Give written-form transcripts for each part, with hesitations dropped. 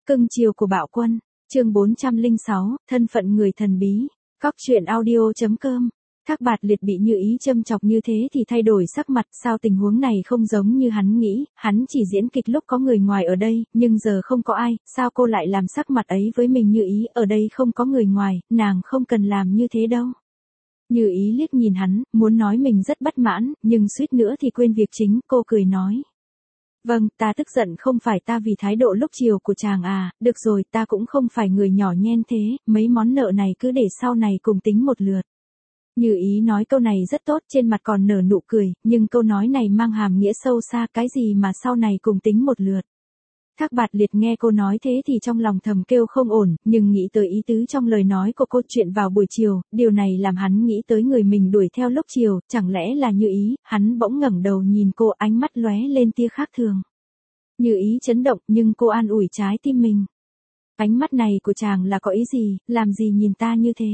Cưng chiều của Bạo Quân, chương 406, thân phận người thần bí. Cóc truyện audio.com. Thác Bạt Liệt bị Như Ý châm chọc như thế thì thay đổi sắc mặt, sao tình huống này không giống như hắn nghĩ, hắn chỉ diễn kịch lúc có người ngoài ở đây, nhưng giờ không có ai, sao cô lại làm sắc mặt ấy với mình? Như Ý, ở đây không có người ngoài, nàng không cần làm như thế đâu. Như Ý liếc nhìn hắn, muốn nói mình rất bất mãn, nhưng suýt nữa thì quên việc chính, cô cười nói. Vâng, ta tức giận không phải ta vì thái độ lúc chiều của chàng à, được rồi, ta cũng không phải người nhỏ nhen thế, mấy món nợ này cứ để sau này cùng tính một lượt. Như Ý nói câu này rất tốt, trên mặt còn nở nụ cười, nhưng câu nói này mang hàm nghĩa sâu xa, cái gì mà sau này cùng tính một lượt. Thác Bạt Liệt nghe cô nói thế thì trong lòng thầm kêu không ổn, nhưng nghĩ tới ý tứ trong lời nói của cô chuyện vào buổi chiều, điều này làm hắn nghĩ tới người mình đuổi theo lúc chiều, chẳng lẽ là Như Ý, hắn bỗng ngẩng đầu nhìn cô, ánh mắt lóe lên tia khác thường. Như Ý chấn động, nhưng cô an ủi trái tim mình. Ánh mắt này của chàng là có ý gì, làm gì nhìn ta như thế?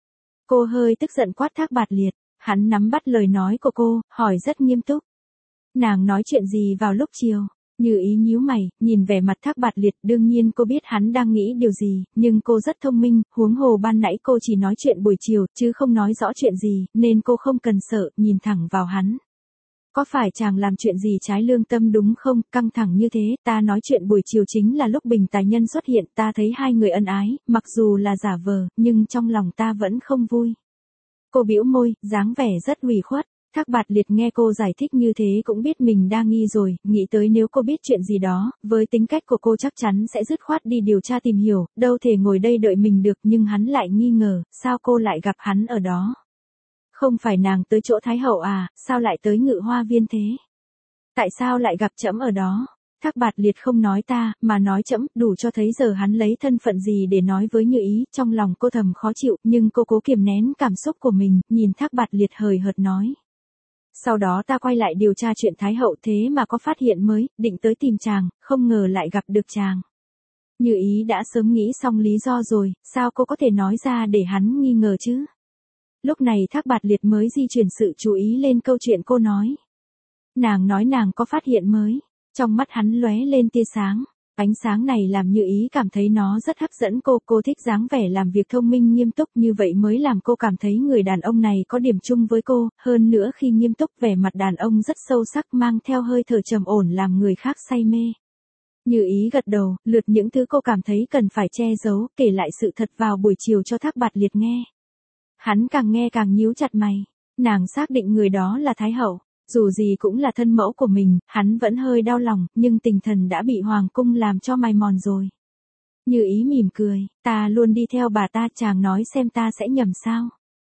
Cô hơi tức giận quát Thác Bạt Liệt, hắn nắm bắt lời nói của cô, hỏi rất nghiêm túc. Nàng nói chuyện gì vào lúc chiều? Như Ý nhíu mày, nhìn vẻ mặt Thác Bạt Liệt, đương nhiên cô biết hắn đang nghĩ điều gì, nhưng cô rất thông minh, huống hồ ban nãy cô chỉ nói chuyện buổi chiều, chứ không nói rõ chuyện gì, nên cô không cần sợ, nhìn thẳng vào hắn. Có phải chàng làm chuyện gì trái lương tâm đúng không? Căng thẳng như thế, ta nói chuyện buổi chiều chính là lúc Bình Tài Nhân xuất hiện, ta thấy hai người ân ái, mặc dù là giả vờ, nhưng trong lòng ta vẫn không vui. Cô bĩu môi, dáng vẻ rất ủy khuất. Thác Bạt Liệt nghe cô giải thích như thế cũng biết mình đa nghi rồi, nghĩ tới nếu cô biết chuyện gì đó, với tính cách của cô chắc chắn sẽ dứt khoát đi điều tra tìm hiểu, đâu thể ngồi đây đợi mình được, nhưng hắn lại nghi ngờ, sao cô lại gặp hắn ở đó? Không phải nàng tới chỗ Thái Hậu à, sao lại tới Ngự Hoa Viên thế? Tại sao lại gặp trẫm ở đó? Thác Bạt Liệt không nói ta, mà nói trẫm, đủ cho thấy giờ hắn lấy thân phận gì để nói với Như Ý, trong lòng cô thầm khó chịu, nhưng cô cố kiềm nén cảm xúc của mình, nhìn Thác Bạt Liệt hời hợt nói. Sau đó ta quay lại điều tra chuyện Thái Hậu thế mà có phát hiện mới, định tới tìm chàng, không ngờ lại gặp được chàng. Như Ý đã sớm nghĩ xong lý do rồi, sao cô có thể nói ra để hắn nghi ngờ chứ? Lúc này Thác Bạt Liệt mới di chuyển sự chú ý lên câu chuyện cô nói. Nàng nói nàng có phát hiện mới, trong mắt hắn lóe lên tia sáng. Ánh sáng này làm Như Ý cảm thấy nó rất hấp dẫn cô thích dáng vẻ làm việc thông minh nghiêm túc như vậy mới làm cô cảm thấy người đàn ông này có điểm chung với cô, hơn nữa khi nghiêm túc vẻ mặt đàn ông rất sâu sắc mang theo hơi thở trầm ổn làm người khác say mê. Như Ý gật đầu, lượt những thứ cô cảm thấy cần phải che giấu, kể lại sự thật vào buổi chiều cho Thác Bạt Liệt nghe. Hắn càng nghe càng nhíu chặt mày, nàng xác định người đó là Thái Hậu. Dù gì cũng là thân mẫu của mình, hắn vẫn hơi đau lòng, nhưng tinh thần đã bị Hoàng cung làm cho mài mòn rồi. Như Ý mỉm cười, ta luôn đi theo bà ta, chàng nói xem ta sẽ nhầm sao.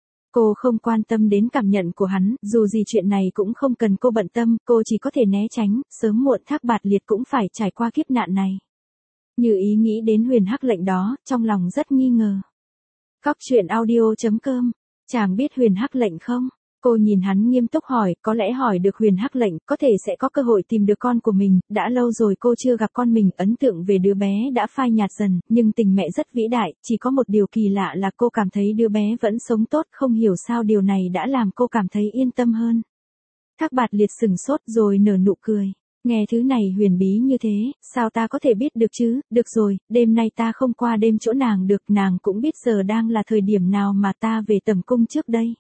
Cô không quan tâm đến cảm nhận của hắn, dù gì chuyện này cũng không cần cô bận tâm, cô chỉ có thể né tránh, sớm muộn Thác Bạt Liệt cũng phải trải qua kiếp nạn này. Như Ý nghĩ đến Huyền Hắc Lệnh đó, trong lòng rất nghi ngờ. Cóc truyện audio.com, chàng biết Huyền Hắc Lệnh không? Cô nhìn hắn nghiêm túc hỏi, có lẽ hỏi được Huyền Hắc Lệnh, có thể sẽ có cơ hội tìm được con của mình, đã lâu rồi cô chưa gặp con mình, ấn tượng về đứa bé đã phai nhạt dần, nhưng tình mẹ rất vĩ đại, chỉ có một điều kỳ lạ là cô cảm thấy đứa bé vẫn sống tốt, không hiểu sao điều này đã làm cô cảm thấy yên tâm hơn. Thác Bạt Liệt sừng sốt rồi nở nụ cười. Nghe thứ này huyền bí như thế, sao ta có thể biết được chứ, được rồi, đêm nay ta không qua đêm chỗ nàng được, nàng cũng biết giờ đang là thời điểm nào mà ta về tầm cung trước đây.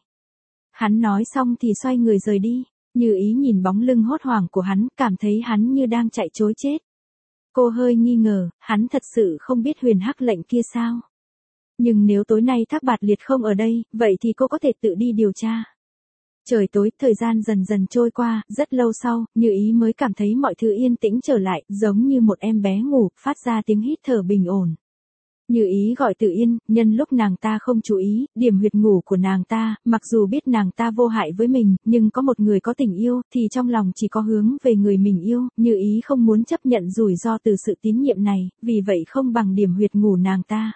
Hắn nói xong thì xoay người rời đi, Như Ý nhìn bóng lưng hốt hoảng của hắn, cảm thấy hắn như đang chạy trối chết. Cô hơi nghi ngờ, hắn thật sự không biết Huyền Hắc Lệnh kia sao? Nhưng nếu tối nay Thác Bạt Liệt không ở đây, vậy thì cô có thể tự đi điều tra. Trời tối, thời gian dần dần trôi qua, rất lâu sau, Như Ý mới cảm thấy mọi thứ yên tĩnh trở lại, giống như một em bé ngủ, phát ra tiếng hít thở bình ổn. Như Ý gọi Tử Yên, nhân lúc nàng ta không chú ý, điểm huyệt ngủ của nàng ta, mặc dù biết nàng ta vô hại với mình, nhưng có một người có tình yêu, thì trong lòng chỉ có hướng về người mình yêu, Như Ý không muốn chấp nhận rủi ro từ sự tín nhiệm này, vì vậy không bằng điểm huyệt ngủ nàng ta.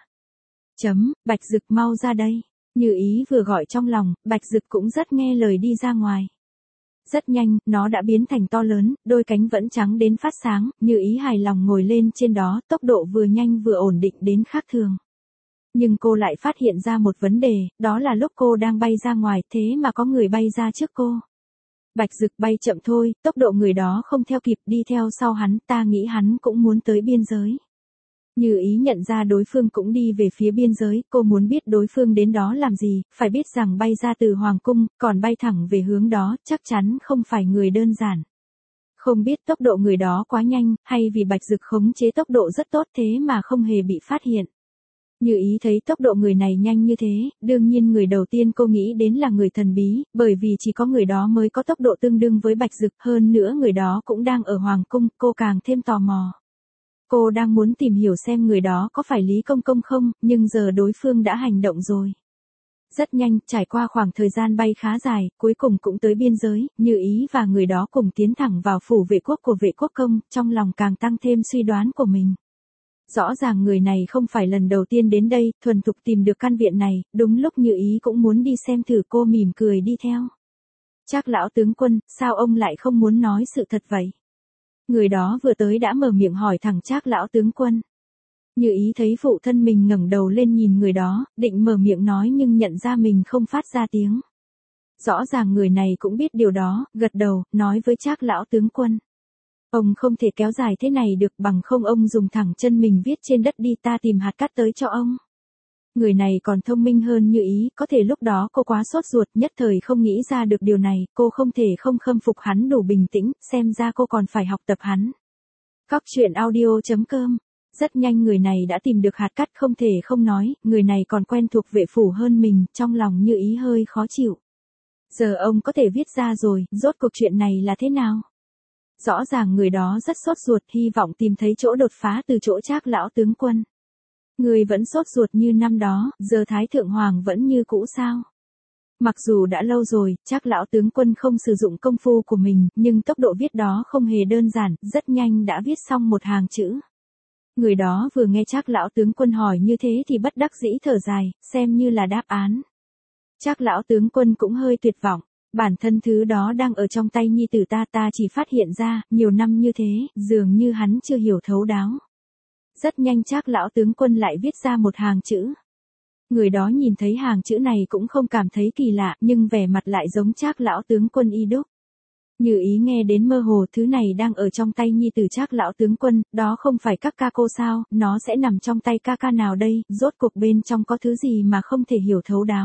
Bạch Dực mau ra đây. Như Ý vừa gọi trong lòng, Bạch Dực cũng rất nghe lời đi ra ngoài. Rất nhanh, nó đã biến thành to lớn, đôi cánh vẫn trắng đến phát sáng, Như Ý hài lòng ngồi lên trên đó, tốc độ vừa nhanh vừa ổn định đến khác thường. Nhưng cô lại phát hiện ra một vấn đề, đó là lúc cô đang bay ra ngoài, thế mà có người bay ra trước cô. Bạch Dực bay chậm thôi, tốc độ người đó không theo kịp, đi theo sau hắn, ta nghĩ hắn cũng muốn tới biên giới. Như ý nhận ra đối phương cũng đi về phía biên giới, cô muốn biết đối phương đến đó làm gì, phải biết rằng bay ra từ Hoàng cung, còn bay thẳng về hướng đó, chắc chắn không phải người đơn giản. Không biết tốc độ người đó quá nhanh, hay vì Bạch Dực khống chế tốc độ rất tốt thế mà không hề bị phát hiện. Như ý thấy tốc độ người này nhanh như thế, đương nhiên người đầu tiên cô nghĩ đến là người thần bí, bởi vì chỉ có người đó mới có tốc độ tương đương với Bạch Dực, hơn nữa người đó cũng đang ở Hoàng cung, cô càng thêm tò mò. Cô đang muốn tìm hiểu xem người đó có phải Lý Công Công không, nhưng giờ đối phương đã hành động rồi. Rất nhanh, trải qua khoảng thời gian bay khá dài, cuối cùng cũng tới biên giới, Như ý và người đó cùng tiến thẳng vào phủ vệ quốc của vệ quốc công, trong lòng càng tăng thêm suy đoán của mình. Rõ ràng người này không phải lần đầu tiên đến đây, thuần thục tìm được căn viện này, đúng lúc Như ý cũng muốn đi xem thử, cô mỉm cười đi theo. Trác lão tướng quân, sao ông lại không muốn nói sự thật vậy? Người đó vừa tới đã mở miệng hỏi thẳng Trác lão tướng quân. Như ý thấy phụ thân mình ngẩng đầu lên nhìn người đó, định mở miệng nói nhưng nhận ra mình không phát ra tiếng. Rõ ràng người này cũng biết điều đó, gật đầu, nói với Trác lão tướng quân. Ông không thể kéo dài thế này được, bằng không ông dùng thẳng chân mình viết trên đất đi, ta tìm hạt cát tới cho ông. Người này còn thông minh hơn Như ý, có thể lúc đó cô quá sốt ruột, nhất thời không nghĩ ra được điều này, cô không thể không khâm phục hắn đủ bình tĩnh, xem ra cô còn phải học tập hắn. Cóc truyện audio.com. Rất nhanh người này đã tìm được hạt cát, không thể không nói, người này còn quen thuộc vệ phủ hơn mình, trong lòng Như ý hơi khó chịu. Giờ ông có thể viết ra rồi, rốt cuộc chuyện này là thế nào? Rõ ràng người đó rất sốt ruột, hy vọng tìm thấy chỗ đột phá từ chỗ Trác lão tướng quân. Người vẫn sốt ruột như năm đó, giờ Thái Thượng Hoàng vẫn như cũ sao? Mặc dù đã lâu rồi, Trác lão tướng quân không sử dụng công phu của mình, nhưng tốc độ viết đó không hề đơn giản, rất nhanh đã viết xong một hàng chữ. Người đó vừa nghe Trác lão tướng quân hỏi như thế thì bất đắc dĩ thở dài, xem như là đáp án. Trác lão tướng quân cũng hơi tuyệt vọng. Bản thân thứ đó đang ở trong tay nhi tử ta chỉ phát hiện ra, nhiều năm như thế, dường như hắn chưa hiểu thấu đáo. Rất nhanh Trác lão tướng quân lại viết ra một hàng chữ. Người đó nhìn thấy hàng chữ này cũng không cảm thấy kỳ lạ, nhưng vẻ mặt lại giống Trác lão tướng quân y đúc. Như ý nghe đến mơ hồ, thứ này đang ở trong tay nhi tử Trác lão tướng quân, đó không phải các ca cô sao, nó sẽ nằm trong tay ca ca nào đây, rốt cuộc bên trong có thứ gì mà không thể hiểu thấu đáo.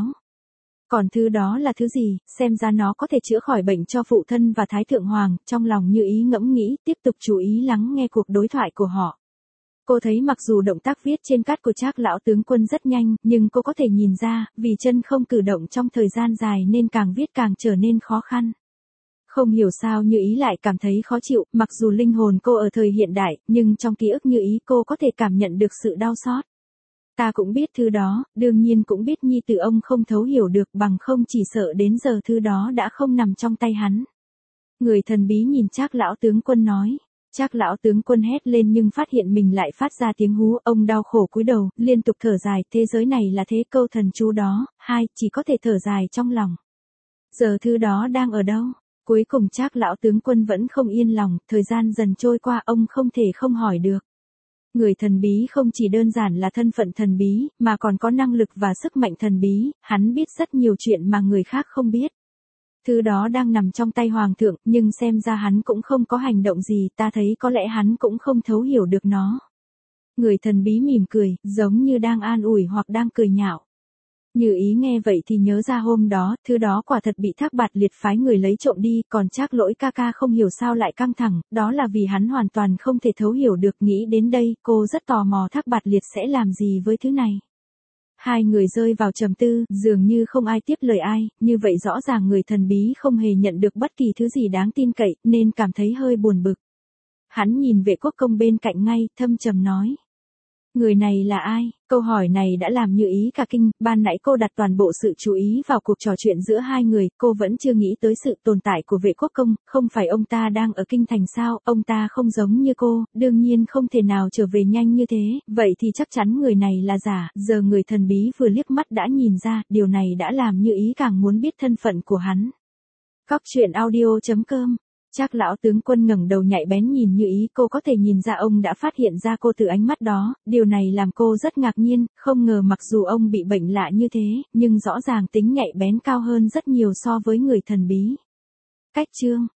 Còn thứ đó là thứ gì, xem ra nó có thể chữa khỏi bệnh cho phụ thân và Thái Thượng Hoàng, trong lòng Như ý ngẫm nghĩ, tiếp tục chú ý lắng nghe cuộc đối thoại của họ. Cô thấy mặc dù động tác viết trên cát của Trác lão tướng quân rất nhanh, nhưng cô có thể nhìn ra, vì chân không cử động trong thời gian dài nên càng viết càng trở nên khó khăn. Không hiểu sao Như ý lại cảm thấy khó chịu, mặc dù linh hồn cô ở thời hiện đại, nhưng trong ký ức Như ý cô có thể cảm nhận được sự đau xót. Ta cũng biết thứ đó, đương nhiên cũng biết nhi tử ông không thấu hiểu được, bằng không chỉ sợ đến giờ thứ đó đã không nằm trong tay hắn. Người thần bí nhìn Trác lão tướng quân nói. Trác lão tướng quân hét lên nhưng phát hiện mình lại phát ra tiếng hú, ông đau khổ cúi đầu, liên tục thở dài, thế giới này là thế, câu thần chú đó, chỉ có thể thở dài trong lòng. Giờ thứ đó đang ở đâu? Cuối cùng Trác lão tướng quân vẫn không yên lòng, thời gian dần trôi qua ông không thể không hỏi được. Người thần bí không chỉ đơn giản là thân phận thần bí, mà còn có năng lực và sức mạnh thần bí, hắn biết rất nhiều chuyện mà người khác không biết. Thứ đó đang nằm trong tay hoàng thượng, nhưng xem ra hắn cũng không có hành động gì, ta thấy có lẽ hắn cũng không thấu hiểu được nó. Người thần bí mỉm cười, giống như đang an ủi hoặc đang cười nhạo. Như ý nghe vậy thì nhớ ra hôm đó, thứ đó quả thật bị Thác Bạt Liệt phái người lấy trộm đi, còn Trác Lỗi ca ca không hiểu sao lại căng thẳng, đó là vì hắn hoàn toàn không thể thấu hiểu được. Nghĩ đến đây, cô rất tò mò Thác Bạt Liệt sẽ làm gì với thứ này. Hai người rơi vào trầm tư, dường như không ai tiếp lời ai, như vậy rõ ràng người thần bí không hề nhận được bất kỳ thứ gì đáng tin cậy, nên cảm thấy hơi buồn bực. Hắn nhìn vệ quốc công bên cạnh ngay, thâm trầm nói. Người này là ai? Câu hỏi này đã làm Như ý cả kinh, ban nãy cô đặt toàn bộ sự chú ý vào cuộc trò chuyện giữa hai người, cô vẫn chưa nghĩ tới sự tồn tại của vệ quốc công, không phải ông ta đang ở kinh thành sao, ông ta không giống như cô, đương nhiên không thể nào trở về nhanh như thế, vậy thì chắc chắn người này là giả, giờ người thần bí vừa liếc mắt đã nhìn ra, điều này đã làm Như ý càng muốn biết thân phận của hắn. Cóc truyện audio.com. Trác lão tướng quân ngẩng đầu nhạy bén nhìn Như ý, cô có thể nhìn ra ông đã phát hiện ra cô từ ánh mắt đó, điều này làm cô rất ngạc nhiên, không ngờ mặc dù ông bị bệnh lạ như thế, nhưng rõ ràng tính nhạy bén cao hơn rất nhiều so với người thần bí. Cách chương